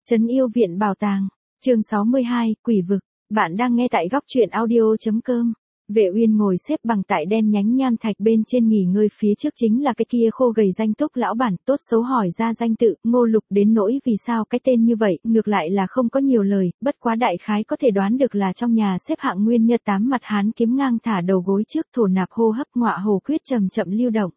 Trấn Yêu Viện Bảo Tàng, chương 62, Quỷ Vực, bạn đang nghe tại góc truyện audio.com. Vệ Uyên ngồi xếp bằng tại đen nhánh nham thạch bên trên nghỉ ngơi, phía trước chính là cái kia khô gầy danh túc lão bản, tốt xấu hỏi ra danh tự, Ngô Lục, đến nỗi vì sao cái tên như vậy, ngược lại là không có nhiều lời, bất quá đại khái có thể đoán được là trong nhà xếp hạng nguyên nhật 8 mặt hán kiếm ngang thả đầu gối trước, thổ nạp hô hấp, ngọa hồ quyết chậm chậm lưu động.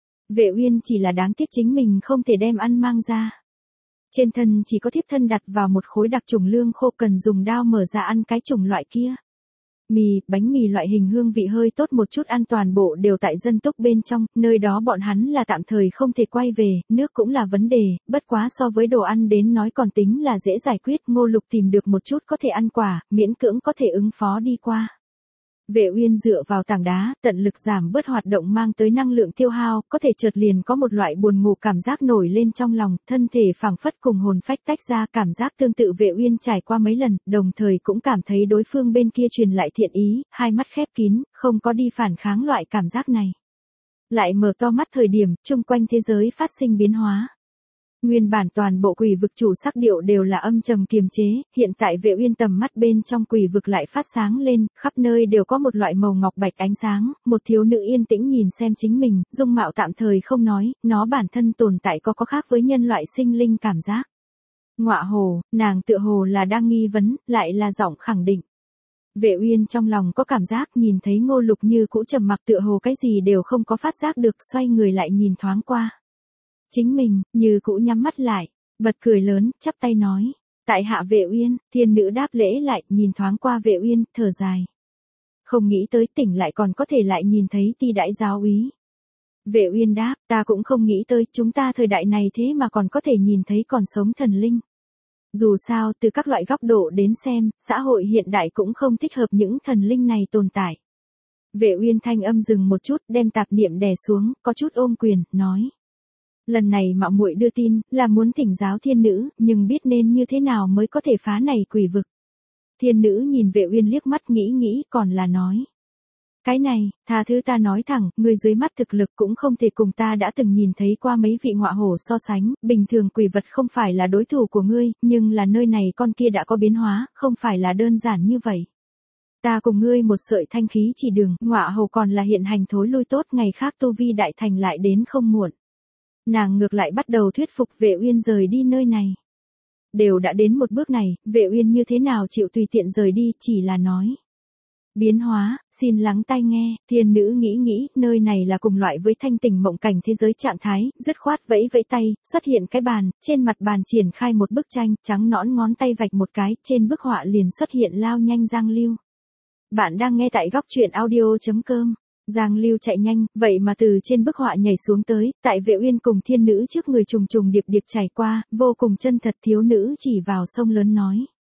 Vệ Uyên chỉ là đáng tiếc chính mình không thể đem ăn mang ra. Trên thân chỉ có thiếp thân đặt vào một khối đặc trùng lương khô, cần dùng dao mở ra ăn cái chủng loại kia. Mì, bánh mì loại hình hương vị hơi tốt một chút ăn toàn bộ đều tại dân túc bên trong, nơi đó bọn hắn là tạm thời không thể quay về, nước cũng là vấn đề, bất quá so với đồ ăn đến nói còn tính là dễ giải quyết. Ngô Lục tìm được một chút có thể ăn quả, miễn cưỡng có thể ứng phó đi qua. Vệ Uyên dựa vào tảng đá, tận lực giảm bớt hoạt động mang tới năng lượng tiêu hao, có thể chợt liền có một loại buồn ngủ cảm giác nổi lên trong lòng, thân thể phảng phất cùng hồn phách tách ra, cảm giác tương tự Vệ Uyên trải qua mấy lần, đồng thời cũng cảm thấy đối phương bên kia truyền lại thiện ý, hai mắt khép kín, không có đi phản kháng loại cảm giác này. Lại mở to mắt thời điểm, chung quanh thế giới phát sinh biến hóa. Nguyên bản toàn bộ quỷ vực chủ sắc điệu đều là âm trầm kiềm chế, hiện tại Vệ Uyên tầm mắt bên trong quỷ vực lại phát sáng lên, khắp nơi đều có một loại màu ngọc bạch ánh sáng, một thiếu nữ yên tĩnh nhìn xem chính mình, dung mạo tạm thời không nói, nó bản thân tồn tại có khác với nhân loại sinh linh cảm giác. Ngọa hồ, nàng tựa hồ là đang nghi vấn, lại là giọng khẳng định. Vệ Uyên trong lòng có cảm giác nhìn thấy Ngô Lục như cũ trầm mặc, tựa hồ cái gì đều không có phát giác được, xoay người lại nhìn thoáng qua. Chính mình, như cũ nhắm mắt lại, bật cười lớn, chắp tay nói. Tại hạ Vệ Uyên, thiên nữ đáp lễ lại, nhìn thoáng qua Vệ Uyên, thở dài. Không nghĩ tới tỉnh lại còn có thể lại nhìn thấy Ti đại giáo úy. Vệ Uyên đáp, ta cũng không nghĩ tới, chúng ta thời đại này thế mà còn có thể nhìn thấy còn sống thần linh. Dù sao, từ các loại góc độ đến xem, xã hội hiện đại cũng không thích hợp những thần linh này tồn tại. Vệ Uyên thanh âm dừng một chút, đem tạp niệm đè xuống, có chút ôm quyền, nói. Lần này mạo muội đưa tin, là muốn thỉnh giáo thiên nữ, nhưng biết nên như thế nào mới có thể phá này quỷ vực. Thiên nữ nhìn Vệ Uyên liếc mắt nghĩ còn là nói. Cái này, tha thứ ta nói thẳng, người dưới mắt thực lực cũng không thể cùng ta đã từng nhìn thấy qua mấy vị ngọa hổ so sánh, bình thường quỷ vật không phải là đối thủ của ngươi, nhưng là nơi này con kia đã có biến hóa, không phải là đơn giản như vậy. Ta cùng ngươi một sợi thanh khí chỉ đường, ngọa hổ còn là hiện hành thối lui tốt, ngày khác tu vi đại thành lại đến không muộn. Nàng ngược lại bắt đầu thuyết phục Vệ Uyên rời đi nơi này. Đều đã đến một bước này, Vệ Uyên như thế nào chịu tùy tiện rời đi, chỉ là nói. Biến hóa, xin lắng tai nghe, thiên nữ nghĩ, nơi này là cùng loại với thanh tỉnh mộng cảnh thế giới trạng thái, dứt khoát vẫy tay, xuất hiện cái bàn, trên mặt bàn triển khai một bức tranh, trắng nõn ngón tay vạch một cái, trên bức họa liền xuất hiện lao nhanh Giang Lưu. Bạn đang nghe tại góc truyện audio.com. Giang Lưu chạy nhanh, vậy mà từ trên bức họa nhảy xuống tới, tại Vệ Uyên cùng thiên nữ trước người trùng điệp chảy qua, vô cùng chân thật. Thiếu nữ chỉ vào sông lớn nói.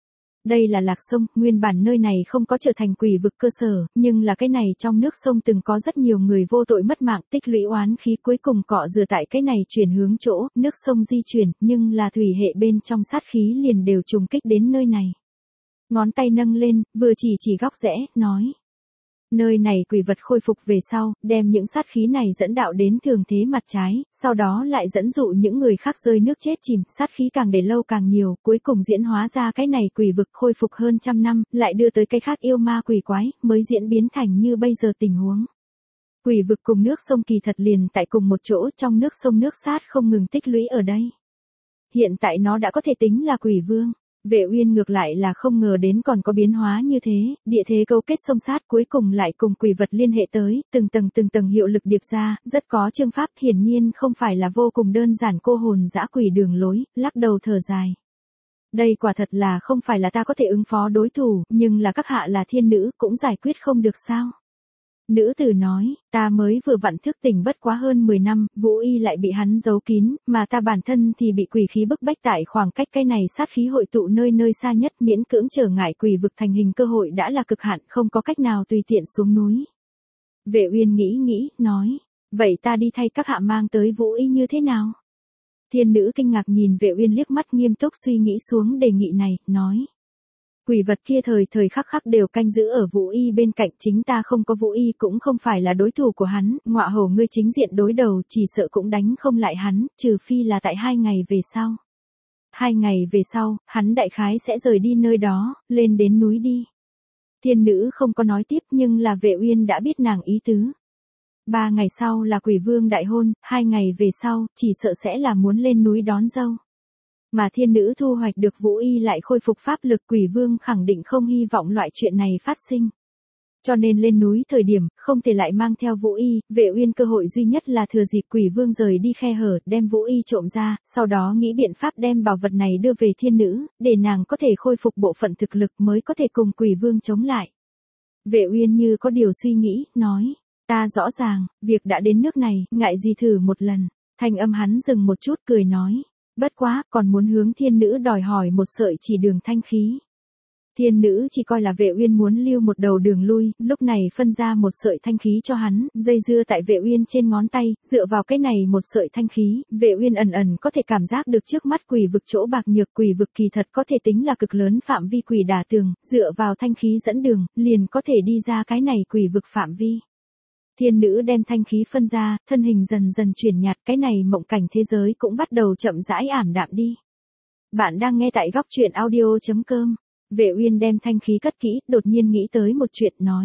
Đây là lạc sông, nguyên bản nơi này không có trở thành quỷ vực cơ sở, nhưng là cái này trong nước sông từng có rất nhiều người vô tội mất mạng, tích lũy oán khí, cuối cùng cọ rửa tại cái này chuyển hướng chỗ, nước sông di chuyển, nhưng là thủy hệ bên trong sát khí liền đều trùng kích đến nơi này. Ngón tay nâng lên, vừa chỉ góc rẽ, nói. Nơi này quỷ vật khôi phục về sau, đem những sát khí này dẫn đạo đến thường thế mặt trái, sau đó lại dẫn dụ những người khác rơi nước chết chìm, sát khí càng để lâu càng nhiều, cuối cùng diễn hóa ra cái này quỷ vực khôi phục hơn trăm năm, lại đưa tới cái khác yêu ma quỷ quái, mới diễn biến thành như bây giờ tình huống. Quỷ vực cùng nước sông kỳ thật liền tại cùng một chỗ, trong nước sông nước sát không ngừng tích lũy ở đây. Hiện tại nó đã có thể tính là quỷ vương. Vệ Uyên ngược lại là không ngờ đến còn có biến hóa như thế, địa thế cấu kết sông sát cuối cùng lại cùng quỷ vật liên hệ tới, từng tầng hiệu lực điệp ra, rất có chương pháp, hiển nhiên không phải là vô cùng đơn giản. Cô hồn dã quỷ đường lối, lắc đầu thở dài. Đây quả thật là không phải là ta có thể ứng phó đối thủ, nhưng là các hạ là thiên nữ, cũng giải quyết không được sao? Nữ tử nói, ta mới vừa vặn thức tỉnh bất quá hơn 10 năm, Vũ Y lại bị hắn giấu kín, mà ta bản thân thì bị quỷ khí bức bách tại khoảng cách cái này sát khí hội tụ nơi xa nhất, miễn cưỡng trở ngại quỷ vực thành hình cơ hội đã là cực hạn, không có cách nào tùy tiện xuống núi. Vệ Uyên nghĩ, nói, vậy ta đi thay các hạ mang tới Vũ Y như thế nào? Thiên nữ kinh ngạc nhìn Vệ Uyên liếc mắt, nghiêm túc suy nghĩ xuống đề nghị này, nói. Quỷ vật kia thời khắc đều canh giữ ở Vũ Y bên cạnh, chính ta không có Vũ Y cũng không phải là đối thủ của hắn, ngọa hổ ngươi chính diện đối đầu chỉ sợ cũng đánh không lại hắn, trừ phi là tại 2 ngày về sau. 2 ngày về sau, hắn đại khái sẽ rời đi nơi đó, lên đến núi đi. Thiên nữ không có nói tiếp nhưng là Vệ Uyên đã biết nàng ý tứ. 3 ngày sau là Quỷ Vương đại hôn, 2 ngày về sau, chỉ sợ sẽ là muốn lên núi đón dâu. Mà thiên nữ thu hoạch được Vũ Y lại khôi phục pháp lực, Quỷ Vương khẳng định không hy vọng loại chuyện này phát sinh. Cho nên lên núi thời điểm, không thể lại mang theo Vũ Y, Vệ Uyên cơ hội duy nhất là thừa dịp Quỷ Vương rời đi khe hở, đem Vũ Y trộm ra, sau đó nghĩ biện pháp đem bảo vật này đưa về thiên nữ, để nàng có thể khôi phục bộ phận thực lực mới có thể cùng Quỷ Vương chống lại. Vệ Uyên như có điều suy nghĩ, nói, ta rõ ràng, việc đã đến nước này, ngại gì thử một lần. Thanh âm hắn dừng một chút cười nói, bất quá, còn muốn hướng thiên nữ đòi hỏi một sợi chỉ đường thanh khí. Thiên nữ chỉ coi là Vệ Uyên muốn lưu một đầu đường lui, lúc này phân ra một sợi thanh khí cho hắn, dây dưa tại Vệ Uyên trên ngón tay, dựa vào cái này một sợi thanh khí, Vệ Uyên ẩn ẩn có thể cảm giác được trước mắt quỷ vực chỗ bạc nhược, quỷ vực kỳ thật có thể tính là cực lớn phạm vi quỷ đả tường, dựa vào thanh khí dẫn đường, liền có thể đi ra cái này quỷ vực phạm vi. Thiên nữ đem thanh khí phân ra, thân hình dần dần chuyển nhạt, cái này mộng cảnh thế giới cũng bắt đầu chậm rãi ảm đạm đi. Bạn đang nghe tại góc truyện audio.com. Vệ Uyên đem thanh khí cất kỹ, đột nhiên nghĩ tới một chuyện nói.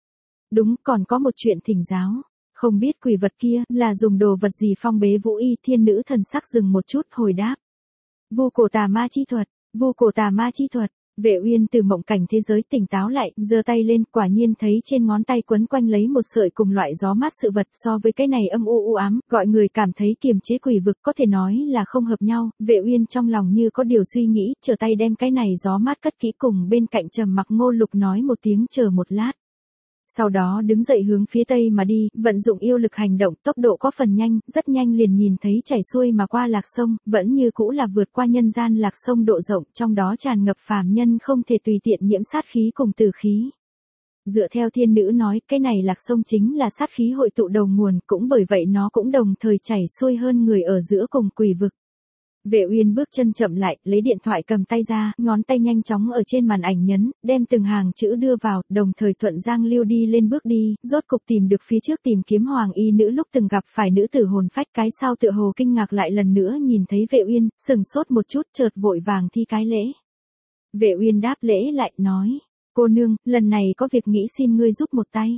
Đúng, còn có một chuyện thỉnh giáo. Không biết quỷ vật kia là dùng đồ vật gì phong bế Vũ Y, thiên nữ thần sắc dừng một chút hồi đáp. Vu cổ tà ma chi thuật, vu cổ tà ma chi thuật. Vệ Uyên từ mộng cảnh thế giới tỉnh táo lại, giơ tay lên, quả nhiên thấy trên ngón tay quấn quanh lấy một sợi cùng loại gió mát sự vật, so với cái này âm u ám, gọi người cảm thấy kiềm chế quỷ vực, có thể nói là không hợp nhau. Vệ Uyên trong lòng như có điều suy nghĩ, trở tay đem cái này gió mát cất kỹ, cùng bên cạnh trầm mặc Ngô Lục nói một tiếng chờ một lát. Sau đó đứng dậy hướng phía tây mà đi, vận dụng yêu lực hành động, tốc độ có phần nhanh, rất nhanh liền nhìn thấy chảy xuôi mà qua lạc sông, vẫn như cũ là vượt qua nhân gian lạc sông độ rộng, trong đó tràn ngập phàm nhân không thể tùy tiện nhiễm sát khí cùng tử khí. Dựa theo thiên nữ nói, cái này lạc sông chính là sát khí hội tụ đầu nguồn, cũng bởi vậy nó cũng đồng thời chảy xuôi hơn người ở giữa cùng quỷ vực. Vệ Uyên bước chân chậm lại, lấy điện thoại cầm tay ra, ngón tay nhanh chóng ở trên màn ảnh nhấn, đem từng hàng chữ đưa vào, đồng thời thuận giang lưu đi lên bước đi, rốt cục tìm được phía trước tìm kiếm hoàng y nữ lúc từng gặp phải nữ tử hồn phách, cái sau tựa hồ kinh ngạc lại lần nữa nhìn thấy Vệ Uyên, sừng sốt một chút, chợt vội vàng thi cái lễ. Vệ Uyên đáp lễ lại, nói, cô nương, lần này có việc nghĩ xin ngươi giúp một tay.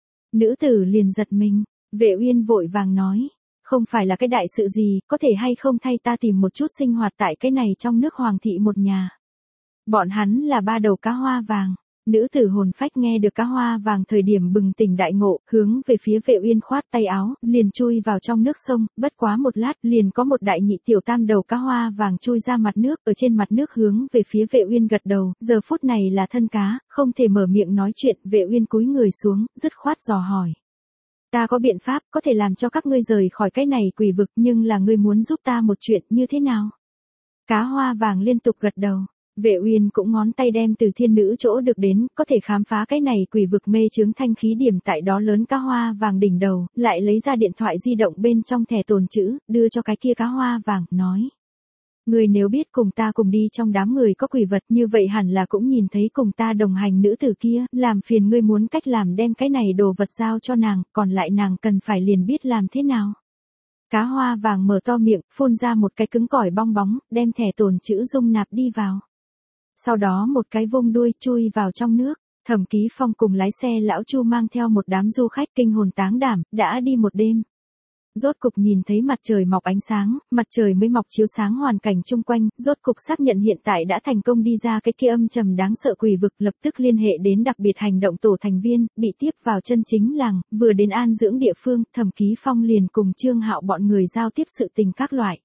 Nữ tử liền giật mình, Vệ Uyên vội vàng nói. Không phải là cái đại sự gì, có thể hay không thay ta tìm một chút sinh hoạt tại cái này trong nước hoàng thị một nhà. Bọn hắn là 3 đầu cá hoa vàng. Nữ tử hồn phách nghe được cá hoa vàng thời điểm bừng tỉnh đại ngộ, hướng về phía Vệ Uyên khoát tay áo, liền chui vào trong nước sông, bất quá một lát liền có một đại nhị tiểu tam đầu cá hoa vàng chui ra mặt nước, ở trên mặt nước hướng về phía Vệ Uyên gật đầu, giờ phút này là thân cá, không thể mở miệng nói chuyện, Vệ Uyên cúi người xuống, dứt khoát dò hỏi. Ta có biện pháp, có thể làm cho các ngươi rời khỏi cái này quỷ vực, nhưng là ngươi muốn giúp ta một chuyện như thế nào? Cá hoa vàng liên tục gật đầu. Vệ Uyên cũng ngón tay đem từ thiên nữ chỗ được đến, có thể khám phá cái này quỷ vực mê chướng thanh khí điểm tại đó lớn cá hoa vàng đỉnh đầu, lại lấy ra điện thoại di động bên trong thẻ tồn chữ, đưa cho cái kia cá hoa vàng, nói. Người nếu biết cùng ta cùng đi trong đám người có quỷ vật như vậy hẳn là cũng nhìn thấy cùng ta đồng hành nữ tử kia, làm phiền ngươi muốn cách làm đem cái này đồ vật giao cho nàng, còn lại nàng cần phải liền biết làm thế nào. Cá hoa vàng mở to miệng, phun ra một cái cứng cỏi bong bóng, đem thẻ tồn chữ dung nạp đi vào. Sau đó một cái vung đuôi chui vào trong nước. Thẩm Ký Phong cùng lái xe lão Chu mang theo một đám du khách kinh hồn táng đảm, đã đi một đêm. Rốt cục nhìn thấy mặt trời mọc ánh sáng, mặt trời mới mọc chiếu sáng hoàn cảnh chung quanh, rốt cục xác nhận hiện tại đã thành công đi ra cái kia âm trầm đáng sợ quỷ vực, lập tức liên hệ đến đặc biệt hành động tổ thành viên, bị tiếp vào chân chính làng, vừa đến an dưỡng địa phương, Thẩm Ký Phong liền cùng Trương Hạo bọn người giao tiếp sự tình các loại.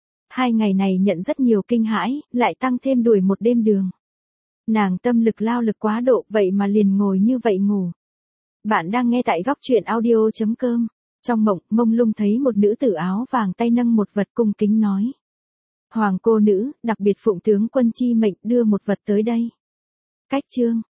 2 ngày này nhận rất nhiều kinh hãi, lại tăng thêm đuổi một đêm đường. Nàng tâm lực lao lực quá độ, vậy mà liền ngồi như vậy ngủ. Bạn đang nghe tại góc truyện audio.com. Trong mộng, mông lung thấy một nữ tử áo vàng tay nâng một vật cung kính nói. Hoàng cô nữ, đặc biệt phụng tướng quân chi mệnh đưa một vật tới đây. Cách chương.